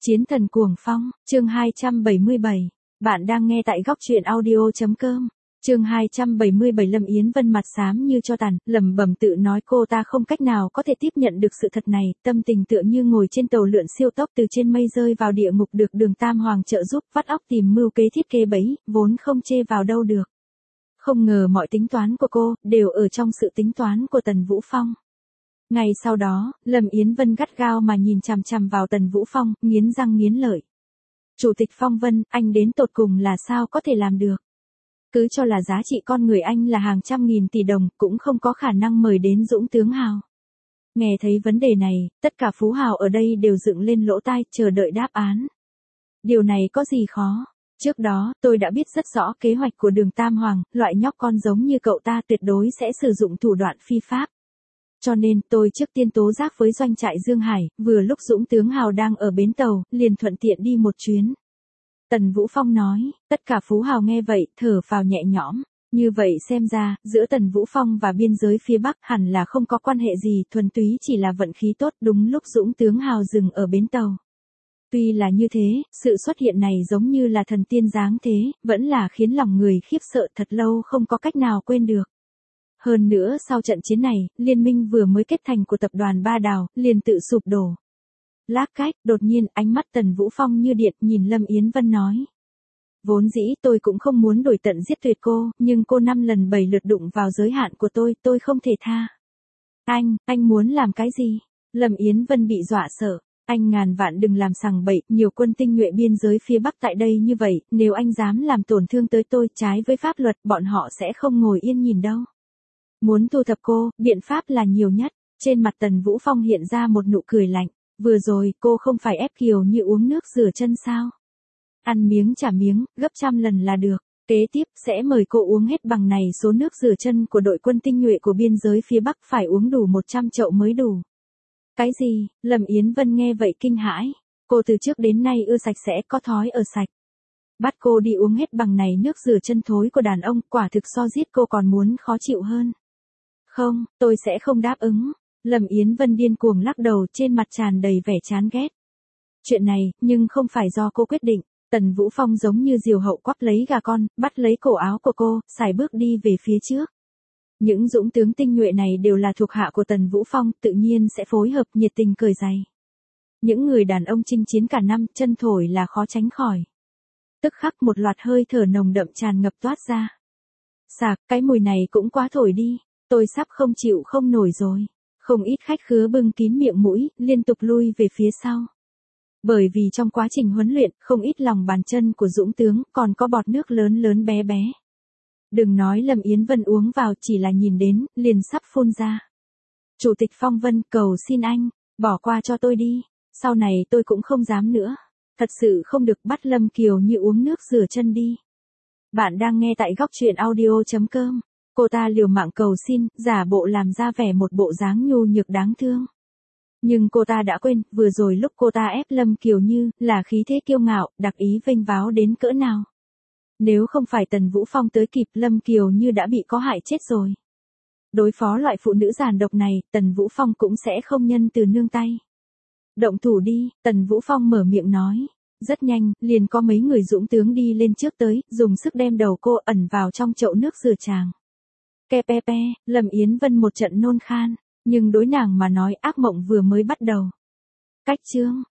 Chiến thần cuồng phong, chương 277. Bạn đang nghe tại góc truyện audio.com. Chương 277. Lâm Yến Vân mặt xám như tro tàn, lẩm bẩm tự nói cô ta không cách nào có thể tiếp nhận được sự thật này, tâm tình tựa như ngồi trên tàu lượn siêu tốc từ trên mây rơi vào địa ngục được Đường Tam Hoàng trợ giúp vắt óc tìm mưu kế thiết kế bẫy, vốn không chê vào đâu được. Không ngờ mọi tính toán của cô đều ở trong sự tính toán của Tần Vũ Phong. Ngày sau đó, Lâm Yến Vân gắt gao mà nhìn chằm chằm vào Tần Vũ Phong, nghiến răng nghiến lợi. Chủ tịch Phong Vân, anh đến tột cùng là sao có thể làm được? Cứ cho là giá trị con người anh là hàng trăm nghìn tỷ đồng, cũng không có khả năng mời đến Dũng Tướng Hào. Nghe thấy vấn đề này, tất cả phú hào ở đây đều dựng lên lỗ tai, chờ đợi đáp án. Điều này có gì khó? Trước đó, tôi đã biết rất rõ kế hoạch của Đường Tam Hoàng, loại nhóc con giống như cậu ta tuyệt đối sẽ sử dụng thủ đoạn phi pháp. Cho nên, tôi trước tiên tố giác với doanh trại Dương Hải, vừa lúc Dũng Tướng Hào đang ở bến tàu, liền thuận tiện đi một chuyến. Tần Vũ Phong nói, tất cả phú hào nghe vậy, thở phào nhẹ nhõm. Như vậy xem ra, giữa Tần Vũ Phong và biên giới phía Bắc hẳn là không có quan hệ gì, thuần túy chỉ là vận khí tốt đúng lúc Dũng Tướng Hào dừng ở bến tàu. Tuy là như thế, sự xuất hiện này giống như là thần tiên giáng thế, vẫn là khiến lòng người khiếp sợ thật lâu không có cách nào quên được. Hơn nữa sau trận chiến này, liên minh vừa mới kết thành của tập đoàn Ba Đào, liền tự sụp đổ. Lác cách, đột nhiên ánh mắt Tần Vũ Phong như điện nhìn Lâm Yến Vân nói. Vốn dĩ tôi cũng không muốn đuổi tận giết tuyệt cô, nhưng cô 5 lần 7 lượt đụng vào giới hạn của tôi không thể tha. Anh muốn làm cái gì? Lâm Yến Vân bị dọa sợ. Anh ngàn vạn đừng làm sằng bậy, nhiều quân tinh nhuệ biên giới phía Bắc tại đây như vậy, nếu anh dám làm tổn thương tới tôi trái với pháp luật, bọn họ sẽ không ngồi yên nhìn đâu. Muốn thu thập cô, biện pháp là nhiều nhất. Trên mặt Tần Vũ Phong hiện ra một nụ cười lạnh. Vừa rồi, cô không phải ép Kiều như uống nước rửa chân sao? Ăn miếng trả miếng, gấp trăm lần là được. Kế tiếp, sẽ mời cô uống hết bằng này số nước rửa chân của đội quân tinh nhuệ của biên giới phía Bắc phải uống đủ 100 chậu mới đủ. Cái gì? Lâm Yến Vân nghe vậy kinh hãi. Cô từ trước đến nay ưa sạch sẽ, có thói ở sạch. Bắt cô đi uống hết bằng này nước rửa chân thối của đàn ông, quả thực so giết cô còn muốn khó chịu hơn. Không, tôi sẽ không đáp ứng. Lâm Yến Vân điên cuồng lắc đầu, trên mặt tràn đầy vẻ chán ghét. Chuyện này, nhưng không phải do cô quyết định. Tần Vũ Phong giống như diều hậu quắp lấy gà con, bắt lấy cổ áo của cô, sải bước đi về phía trước. Những dũng tướng tinh nhuệ này đều là thuộc hạ của Tần Vũ Phong, tự nhiên sẽ phối hợp nhiệt tình cởi giày. Những người đàn ông chinh chiến cả năm, chân thổi là khó tránh khỏi. Tức khắc một loạt hơi thở nồng đậm tràn ngập toát ra. Sạc, cái mùi này cũng quá thổi đi, tôi sắp không chịu không nổi rồi. Không ít khách khứa bưng kín miệng mũi, liên tục lui về phía sau. Bởi vì trong quá trình huấn luyện, không ít lòng bàn chân của dũng tướng, còn có bọt nước lớn lớn bé bé. Đừng nói Lâm Yến Vân uống vào, chỉ là nhìn đến, liền sắp phun ra. Chủ tịch Phong Vân, cầu xin anh, bỏ qua cho tôi đi, sau này tôi cũng không dám nữa. Thật sự không được bắt Lâm Kiều như uống nước rửa chân đi. Bạn đang nghe tại góc truyện audio.com. Cô ta liều mạng cầu xin, giả bộ làm ra vẻ một bộ dáng nhu nhược đáng thương. Nhưng cô ta đã quên, vừa rồi lúc cô ta ép Lâm Kiều Như, là khí thế kiêu ngạo, đặc ý vênh váo đến cỡ nào. Nếu không phải Tần Vũ Phong tới kịp, Lâm Kiều Như đã bị có hại chết rồi. Đối phó loại phụ nữ giàn độc này, Tần Vũ Phong cũng sẽ không nhân từ nương tay. Động thủ đi, Tần Vũ Phong mở miệng nói. Rất nhanh, liền có mấy người dũng tướng đi lên trước tới, dùng sức đem đầu cô ẩn vào trong chậu nước rửa tràng. Ke, Lâm Yến Vân một trận nôn khan, nhưng đối nàng mà nói ác mộng vừa mới bắt đầu. Cách chương,